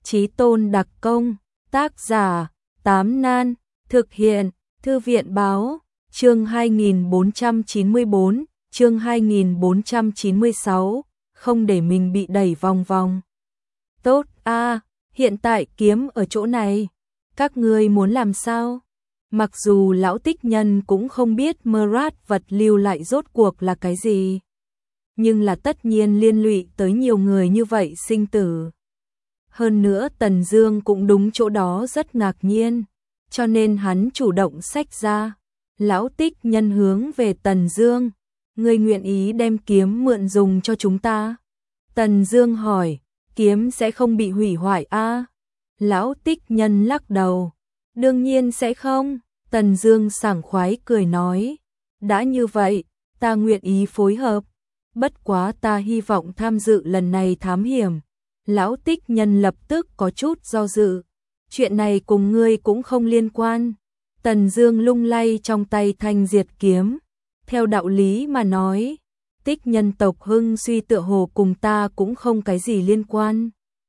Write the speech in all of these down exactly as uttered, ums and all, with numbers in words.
Chí tôn đặc công, tác giả, Tám Nan, thực hiện, Thư viện báo, chương hai nghìn bốn trăm chín mươi bốn, chương hai nghìn bốn trăm chín mươi sáu, không để mình bị đẩy vòng vòng. Tốt a, hiện tại kiếm ở chỗ này, các ngươi muốn làm sao? Mặc dù lão tích nhân cũng không biết Mrat vật lưu lại rốt cuộc là cái gì, nhưng là tất nhiên liên lụy tới nhiều người như vậy sinh tử. Hơn nữa Tần Dương cũng đúng chỗ đó rất ngạc nhiên, cho nên hắn chủ động xách ra. Lão tích nhân hướng về Tần Dương, ngươi nguyện ý đem kiếm mượn dùng cho chúng ta? Tần Dương hỏi, kiếm sẽ không bị hủy hoại a? À? Lão tích nhân lắc đầu, đương nhiên sẽ không. Tần Dương sảng khoái cười nói, đã như vậy, ta nguyện ý phối hợp, bất quá ta hy vọng tham dự lần này thám hiểm. Lão tích nhân lập tức có chút do dự, chuyện này cùng ngươi cũng không liên quan. Tần Dương lung lay trong tay thanh diệt kiếm, theo đạo lý mà nói, tích nhân tộc hưng suy tựa hồ cùng ta cũng không cái gì liên quan.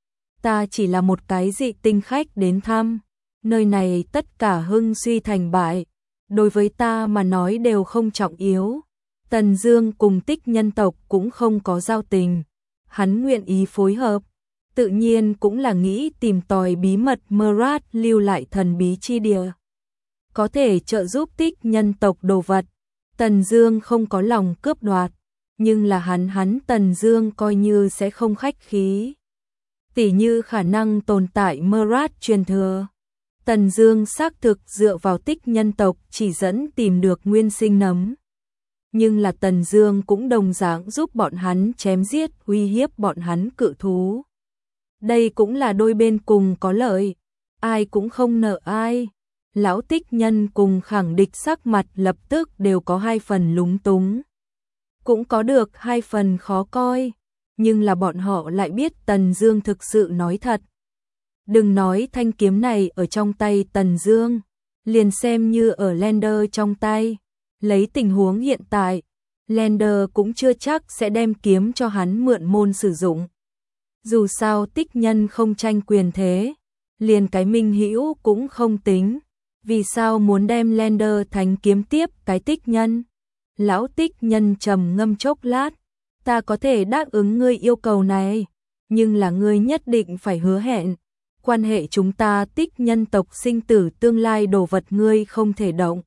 Ta chỉ là một cái dị tinh khách đến thăm, nơi này tất cả hưng suy thành bại, đối với ta mà nói đều không trọng yếu. Tần Dương cùng tích nhân tộc cũng không có giao tình, hắn nguyện ý phối hợp, tự nhiên cũng là nghĩ tìm tòi bí mật Mrat lưu lại thần bí chi địa, có thể trợ giúp tích nhân tộc đồ vật. Tần Dương không có lòng cướp đoạt, nhưng là hắn hắn Tần Dương coi như sẽ không khách khí. Tỉ như khả năng tồn tại Mrat truyền thừa, Tần Dương xác thực dựa vào tích nhân tộc chỉ dẫn tìm được nguyên sinh nấm. Nhưng là Tần Dương cũng đồng dạng giúp bọn hắn chém giết uy hiếp bọn hắn cự thú. Đây cũng là đôi bên cùng có lợi, ai cũng không nợ ai. Lão tích nhân cùng khẳng địch sắc mặt lập tức đều có hai phần lúng túng, cũng có được hai phần khó coi, nhưng là bọn họ lại biết Tần Dương thực sự nói thật. Đừng nói thanh kiếm này ở trong tay Tần Dương, liền xem như ở Lander trong tay, lấy tình huống hiện tại, Lander cũng chưa chắc sẽ đem kiếm cho hắn mượn môn sử dụng. Dù sao tích nhân không tranh quyền thế, liền cái minh hữu cũng không tính, vì sao muốn đem Lander thành kiếm tiếp cái tích nhân? Lão tích nhân trầm ngâm chốc lát, ta có thể đáp ứng ngươi yêu cầu này, nhưng là ngươi nhất định phải hứa hẹn, quan hệ chúng ta tích nhân tộc sinh tử tương lai đồ vật ngươi không thể động.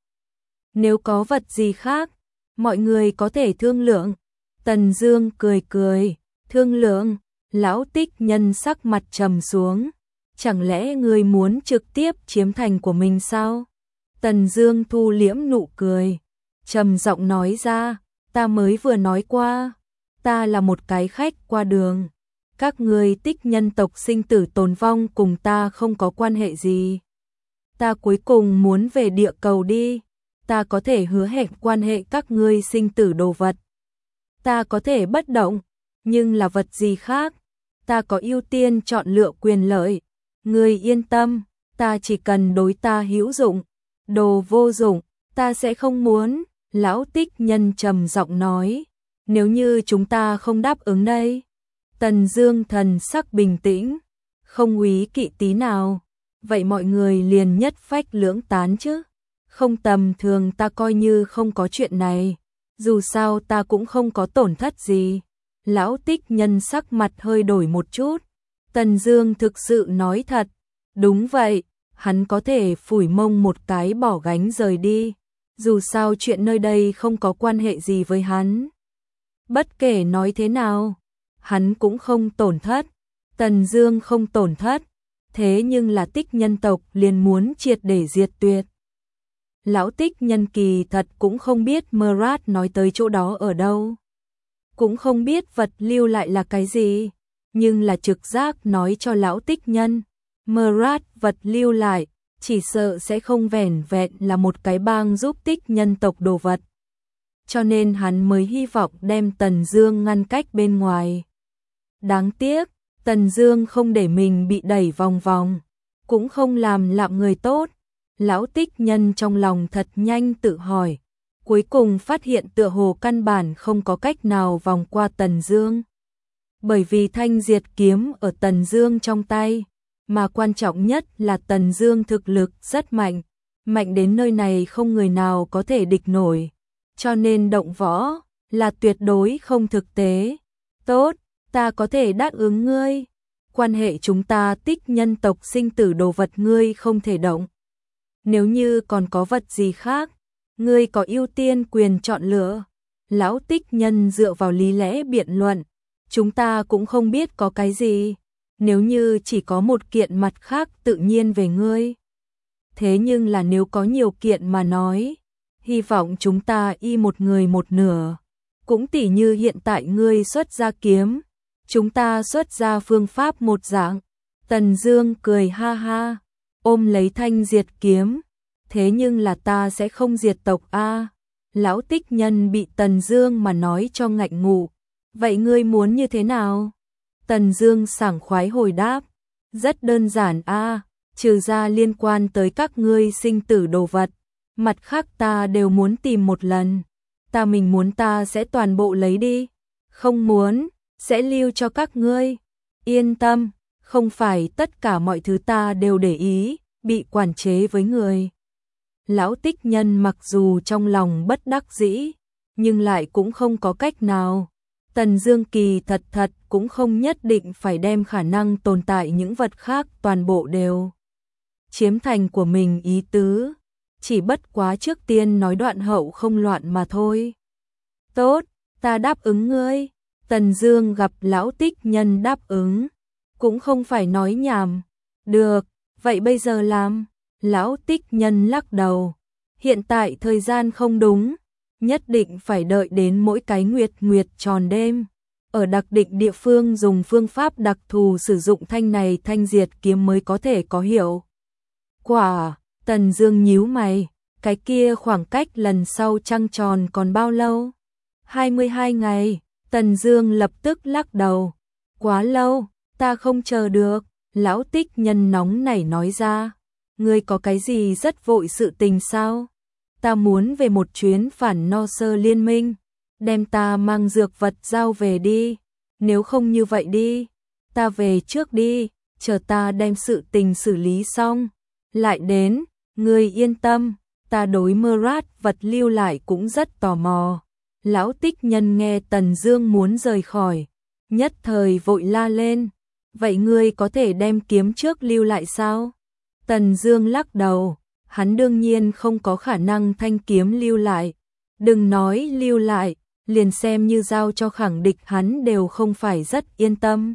Nếu có vật gì khác, mọi người có thể thương lượng. Tần Dương cười cười, thương lượng? Lão tích nhân sắc mặt trầm xuống, chẳng lẽ ngươi muốn trực tiếp chiếm thành của mình sao? Tần Dương thu liễm nụ cười, trầm giọng nói ra, ta mới vừa nói qua, ta là một cái khách qua đường, các ngươi tích nhân tộc sinh tử tồn vong cùng ta không có quan hệ gì. Ta cuối cùng muốn về địa cầu đi, ta có thể hứa hẹn quan hệ các ngươi sinh tử đồ vật. Ta có thể bất động, nhưng là vật gì khác, ta có ưu tiên chọn lựa quyền lợi. Ngươi yên tâm, ta chỉ cần đối ta hữu dụng, đồ vô dụng, ta sẽ không muốn. Lão tích nhân trầm giọng nói, nếu như chúng ta không đáp ứng đây. Tần Dương thần sắc bình tĩnh, không úy kỵ tí nào, vậy mọi người liền nhất phách lưỡng tán chứ. Không tầm thường, ta coi như không có chuyện này, dù sao ta cũng không có tổn thất gì. Lão tích nhân sắc mặt hơi đổi một chút. Tần Dương thực sự nói thật, đúng vậy, hắn có thể phủi mông một cái bỏ gánh rời đi, dù sao chuyện nơi đây không có quan hệ gì với hắn. Bất kể nói thế nào, hắn cũng không tổn thất. Tần Dương không tổn thất, thế nhưng là tích nhân tộc liền muốn triệt để diệt tuyệt. Lão tích nhân kỳ thật cũng không biết Mrat nói tới chỗ đó ở đâu, cũng không biết vật lưu lại là cái gì, nhưng là trực giác nói cho lão tích nhân, Mrat vật lưu lại, chỉ sợ sẽ không vẻn vẹn là một cái bang giúp tích nhân tộc đồ vật. Cho nên hắn mới hy vọng đem Tần Dương ngăn cách bên ngoài. Đáng tiếc, Tần Dương không để mình bị đẩy vòng vòng, cũng không làm lạm người tốt. Lão tích nhân trong lòng thật nhanh tự hỏi, cuối cùng phát hiện tựa hồ căn bản không có cách nào vòng qua Tần Dương. Bởi vì thanh diệt kiếm ở Tần Dương trong tay, mà quan trọng nhất là Tần Dương thực lực rất mạnh, mạnh đến nơi này không người nào có thể địch nổi, cho nên động võ là tuyệt đối không thực tế. Tốt, ta có thể đáp ứng ngươi. Quan hệ chúng ta Tích nhân tộc sinh tử đồ vật ngươi không thể động. Nếu như còn có vật gì khác, ngươi có ưu tiên quyền chọn lựa. Lão Tích nhân dựa vào lý lẽ biện luận, chúng ta cũng không biết có cái gì, nếu như chỉ có một kiện mặt khác tự nhiên về ngươi. Thế nhưng là nếu có nhiều kiện mà nói, hy vọng chúng ta y một người một nửa. Cũng tỉ như hiện tại ngươi xuất ra kiếm, chúng ta xuất ra phương pháp một dạng. Tần Dương cười ha ha, ôm lấy thanh diệt kiếm. Thế nhưng là ta sẽ không diệt tộc a. Lão Tích nhân bị Tần Dương mà nói cho ngạnh ngụ. Vậy ngươi muốn như thế nào? Tần Dương sảng khoái hồi đáp. Rất đơn giản a, trừ ra liên quan tới các ngươi sinh tử đồ vật, mặt khác ta đều muốn tìm một lần. Ta mình muốn ta sẽ toàn bộ lấy đi, không muốn, sẽ lưu cho các ngươi. Yên tâm, không phải tất cả mọi thứ ta đều để ý, bị quản chế với người. Lão Tích nhân mặc dù trong lòng bất đắc dĩ, nhưng lại cũng không có cách nào. Tần Dương kỳ thật thật cũng không nhất định phải đem khả năng tồn tại những vật khác toàn bộ đều chiếm thành của mình ý tứ, chỉ bất quá trước tiên nói đoạn hậu không loạn mà thôi. Tốt, ta đáp ứng ngươi. Tần Dương gặp Lão Tích nhân đáp ứng, cũng không phải nói nhảm. Được, vậy bây giờ làm? Lão Tích nhân lắc đầu. Hiện tại thời gian không đúng, nhất định phải đợi đến mỗi cái nguyệt nguyệt tròn đêm. Ở đặc định địa phương dùng phương pháp đặc thù sử dụng thanh này thanh diệt kiếm mới có thể có hiệu quả. Tần Dương nhíu mày, cái kia khoảng cách lần sau trăng tròn còn bao lâu? hai mươi hai ngày. Tần Dương lập tức lắc đầu. Quá lâu, ta không chờ được. Lão Tích nhân nóng nảy nói ra. Ngươi có cái gì rất vội sự tình sao? Ta muốn về một chuyến phản no sơ liên minh, đem ta mang dược vật giao về đi. Nếu không như vậy đi, ta về trước đi, chờ ta đem sự tình xử lý xong lại đến. Ngươi yên tâm, ta đối Mrat vật lưu lại cũng rất tò mò. Lão Tích nhân nghe Tần Dương muốn rời khỏi, nhất thời vội la lên. Vậy ngươi có thể đem kiếm trước lưu lại sao? Tần Dương lắc đầu, hắn đương nhiên không có khả năng thanh kiếm lưu lại. Đừng nói lưu lại, liền xem như giao cho khẳng địch hắn đều không phải rất yên tâm.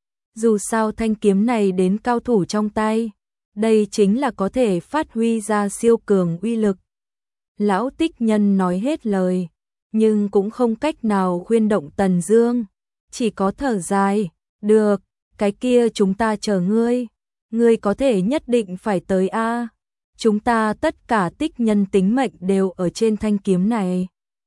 Dù sao thanh kiếm này đến cao thủ trong tay, đây chính là có thể phát huy ra siêu cường uy lực. Lão Tích nhân nói hết lời, nhưng cũng không cách nào khuyên động Tần Dương, chỉ có thở dài. Được, cái kia chúng ta chờ ngươi. Ngươi có thể nhất định phải tới a. Chúng ta tất cả Tích nhân tính mệnh đều ở trên thanh kiếm này.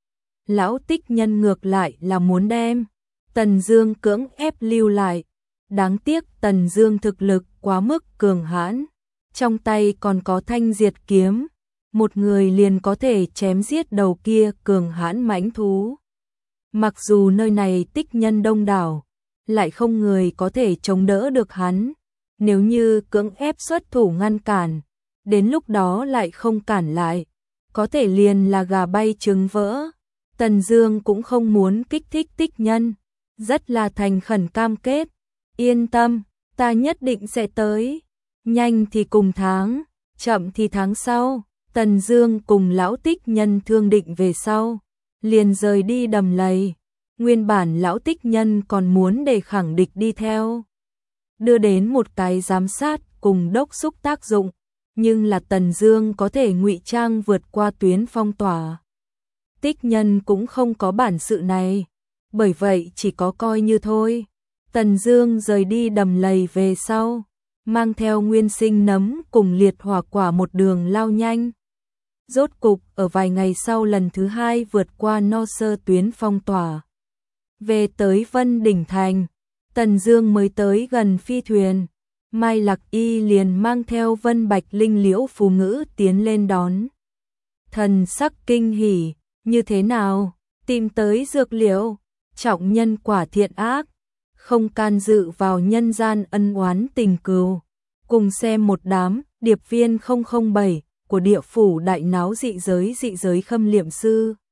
Lão Tích nhân ngược lại là muốn đem Tần Dương cưỡng ép lưu lại. Đáng tiếc Tần Dương thực lực quá mức cường hãn, trong tay còn có thanh diệt kiếm, một người liền có thể chém giết đầu kia cường hãn mãnh thú. Mặc dù nơi này Tích nhân đông đảo, lại không người có thể chống đỡ được hắn. Nếu như cưỡng ép xuất thủ ngăn cản, đến lúc đó lại không cản lại, có thể liền là gà bay trứng vỡ. Tần Dương cũng không muốn kích thích Tích nhân, rất là thành khẩn cam kết. Yên tâm, ta nhất định sẽ tới. Nhanh thì cùng tháng, chậm thì tháng sau. Tần Dương cùng Lão Tích nhân thương định về sau, liền rời đi Đầm Lầy. Nguyên bản Lão Tích nhân còn muốn để khẳng địch đi theo, đưa đến một cái giám sát cùng đốc xúc tác dụng, nhưng là Tần Dương có thể ngụy trang vượt qua tuyến phong tỏa. Tích nhân cũng không có bản sự này, bởi vậy chỉ có coi như thôi. Tần Dương rời đi Đầm Lầy về sau, mang theo nguyên sinh nấm cùng liệt hỏa quả một đường lao nhanh. Rốt cục ở vài ngày sau lần thứ hai vượt qua no sơ tuyến phong tỏa, về tới Vân Đỉnh Thành. Tần Dương mới tới gần phi thuyền, Mai Lạc Y liền mang theo Vân Bạch Linh Liễu Phù Ngữ tiến lên đón. Thần sắc kinh hỉ, như thế nào? Tìm tới dược liệu, trọng nhân quả thiện ác, không can dự vào nhân gian ân oán tình cừu. Cùng xem một đám điệp viên không không bảy của địa phủ đại náo dị giới dị giới khâm liệm sư.